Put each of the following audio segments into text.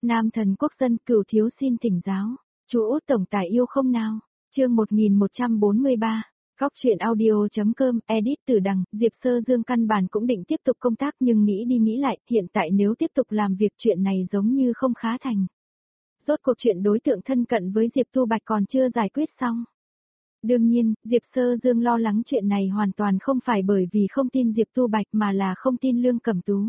Nam thần quốc dân Cửu thiếu xin thỉnh giáo. Chú Út tổng tài yêu không nào? Chương 1143. Góc truyện audio.com, edit từ đằng, Diệp Sơ Dương căn bản cũng định tiếp tục công tác nhưng nghĩ đi nghĩ lại, hiện tại nếu tiếp tục làm việc chuyện này giống như không khá thành. Rốt cuộc chuyện đối tượng thân cận với Diệp Tu Bạch còn chưa giải quyết xong. Đương nhiên, Diệp Sơ Dương lo lắng chuyện này hoàn toàn không phải bởi vì không tin Diệp Tu Bạch mà là không tin Lương Cẩm Tú.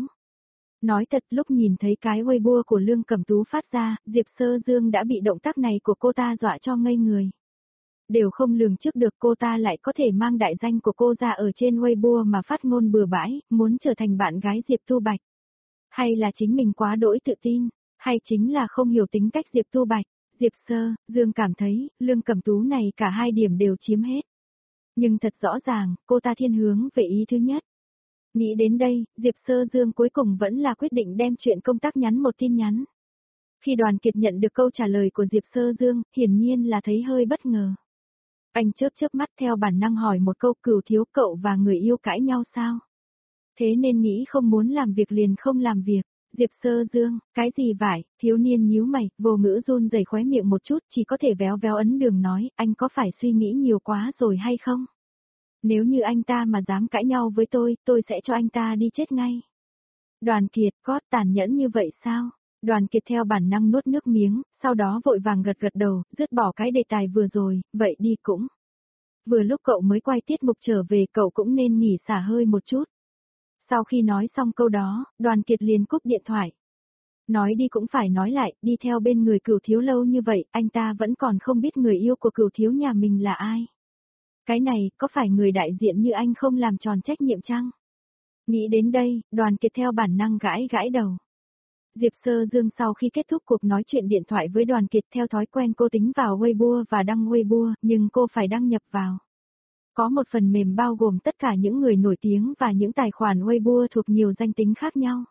Nói thật lúc nhìn thấy cái Weibo của Lương Cẩm Tú phát ra, Diệp Sơ Dương đã bị động tác này của cô ta dọa cho ngây người. Đều không lường trước được cô ta lại có thể mang đại danh của cô ra ở trên Weibo mà phát ngôn bừa bãi, muốn trở thành bạn gái Diệp Tu Bạch. Hay là chính mình quá đỗi tự tin, hay chính là không hiểu tính cách Diệp Tu Bạch. Diệp Sơ Dương cảm thấy, Lương Cẩm Tú này cả hai điểm đều chiếm hết. Nhưng thật rõ ràng, cô ta thiên hướng về ý thứ nhất. Nghĩ đến đây, Diệp Sơ Dương cuối cùng vẫn là quyết định đem chuyện công tác nhắn một tin nhắn. Khi Đoàn Kiệt nhận được câu trả lời của Diệp Sơ Dương, hiển nhiên là thấy hơi bất ngờ. Anh chớp chớp mắt theo bản năng hỏi một câu, Cửu thiếu, cậu và người yêu cãi nhau sao? Thế nên nghĩ không muốn làm việc liền không làm việc. Diệp Sơ Dương, cái gì vải, thiếu niên nhíu mày, vô ngữ run rẩy khóe miệng một chút, chỉ có thể véo véo ấn đường nói, anh có phải suy nghĩ nhiều quá rồi hay không? Nếu như anh ta mà dám cãi nhau với tôi sẽ cho anh ta đi chết ngay. Đoàn Kiệt, có tàn nhẫn như vậy sao? Đoàn Kiệt theo bản năng nuốt nước miếng, sau đó vội vàng gật gật đầu, dứt bỏ cái đề tài vừa rồi, vậy đi cũng. Vừa lúc cậu mới quay tiết mục trở về cậu cũng nên nghỉ xả hơi một chút. Sau khi nói xong câu đó, Đoàn Kiệt liền cúp điện thoại. Nói đi cũng phải nói lại, đi theo bên người Cửu thiếu lâu như vậy, anh ta vẫn còn không biết người yêu của Cửu thiếu nhà mình là ai. Cái này, có phải người đại diện như anh không làm tròn trách nhiệm chăng? Nghĩ đến đây, Đoàn Kiệt theo bản năng gãi gãi đầu. Diệp Sơ Dương sau khi kết thúc cuộc nói chuyện điện thoại với Đoàn Kiệt theo thói quen cô tính vào Weibo và đăng Weibo, nhưng cô phải đăng nhập vào. Có một phần mềm bao gồm tất cả những người nổi tiếng và những tài khoản Weibo thuộc nhiều danh tính khác nhau.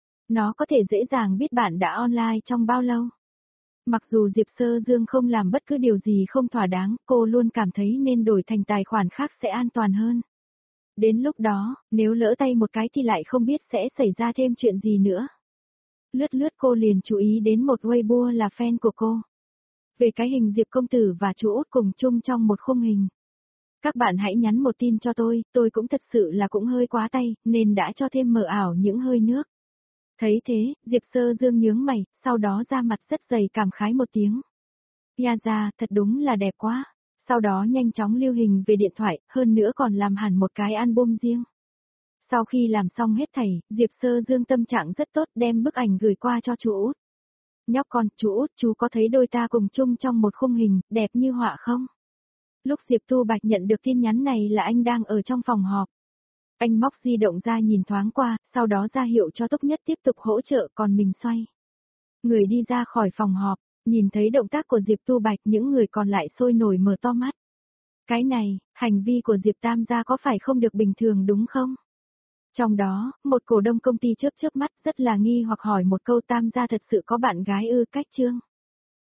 Nó có thể dễ dàng biết bạn đã online trong bao lâu. Mặc dù Diệp Sơ Dương không làm bất cứ điều gì không thỏa đáng, cô luôn cảm thấy nên đổi thành tài khoản khác sẽ an toàn hơn. Đến lúc đó, nếu lỡ tay một cái thì lại không biết sẽ xảy ra thêm chuyện gì nữa. Lướt lướt cô liền chú ý đến một Weibo là fan của cô. Về cái hình Diệp công tử và chú Út cùng chung trong một khung hình. Các bạn hãy nhắn một tin cho tôi cũng thật sự là cũng hơi quá tay, nên đã cho thêm mờ ảo những hơi nước. Thấy thế, Diệp Sơ Dương nhướng mày, sau đó ra mặt rất dày cảm khái một tiếng. Ra, thật đúng là đẹp quá. Sau đó nhanh chóng lưu hình về điện thoại, hơn nữa còn làm hẳn một cái album riêng. Sau khi làm xong hết thảy, Diệp Sơ Dương tâm trạng rất tốt đem bức ảnh gửi qua cho chú Út. Nhóc con, chú Út, chú có thấy đôi ta cùng chung trong một khung hình, đẹp như họa không? Lúc Diệp Tu Bạch nhận được tin nhắn này là anh đang ở trong phòng họp. Anh móc di động ra nhìn thoáng qua, sau đó ra hiệu cho Túc Nhất tiếp tục hỗ trợ còn mình xoay. Người đi ra khỏi phòng họp, nhìn thấy động tác của Diệp Tu Bạch những người còn lại sôi nổi mở to mắt. Cái này, hành vi của Diệp Tam gia có phải không được bình thường đúng không? Trong đó, một cổ đông công ty chớp chớp mắt rất là nghi hoặc hỏi một câu Tam gia thật sự có bạn gái ư cách chương.